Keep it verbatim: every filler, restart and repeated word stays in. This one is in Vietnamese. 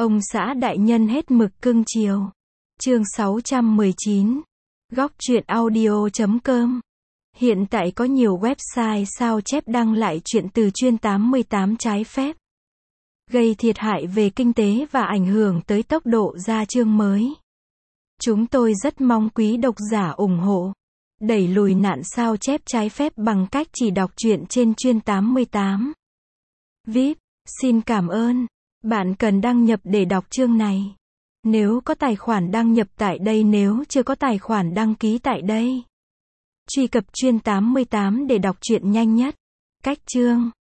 Ông xã đại nhân hết mực cưng chiều. Chương sáu trăm mười chín. Góc truyện audio chấm com. Hiện tại có nhiều website sao chép đăng lại truyện từ chuyên tám mươi tám trái phép, gây thiệt hại về kinh tế và ảnh hưởng tới tốc độ ra chương mới. Chúng tôi rất mong quý độc giả ủng hộ, đẩy lùi nạn sao chép trái phép bằng cách chỉ đọc truyện trên chuyên tám mươi tám. vê i pê, xin cảm ơn. Bạn cần đăng nhập để đọc chương này. Nếu có tài khoản đăng nhập tại đây, nếu chưa có tài khoản đăng ký tại đây. Truy cập chuyên tám mươi tám để đọc truyện nhanh nhất. Cách chương.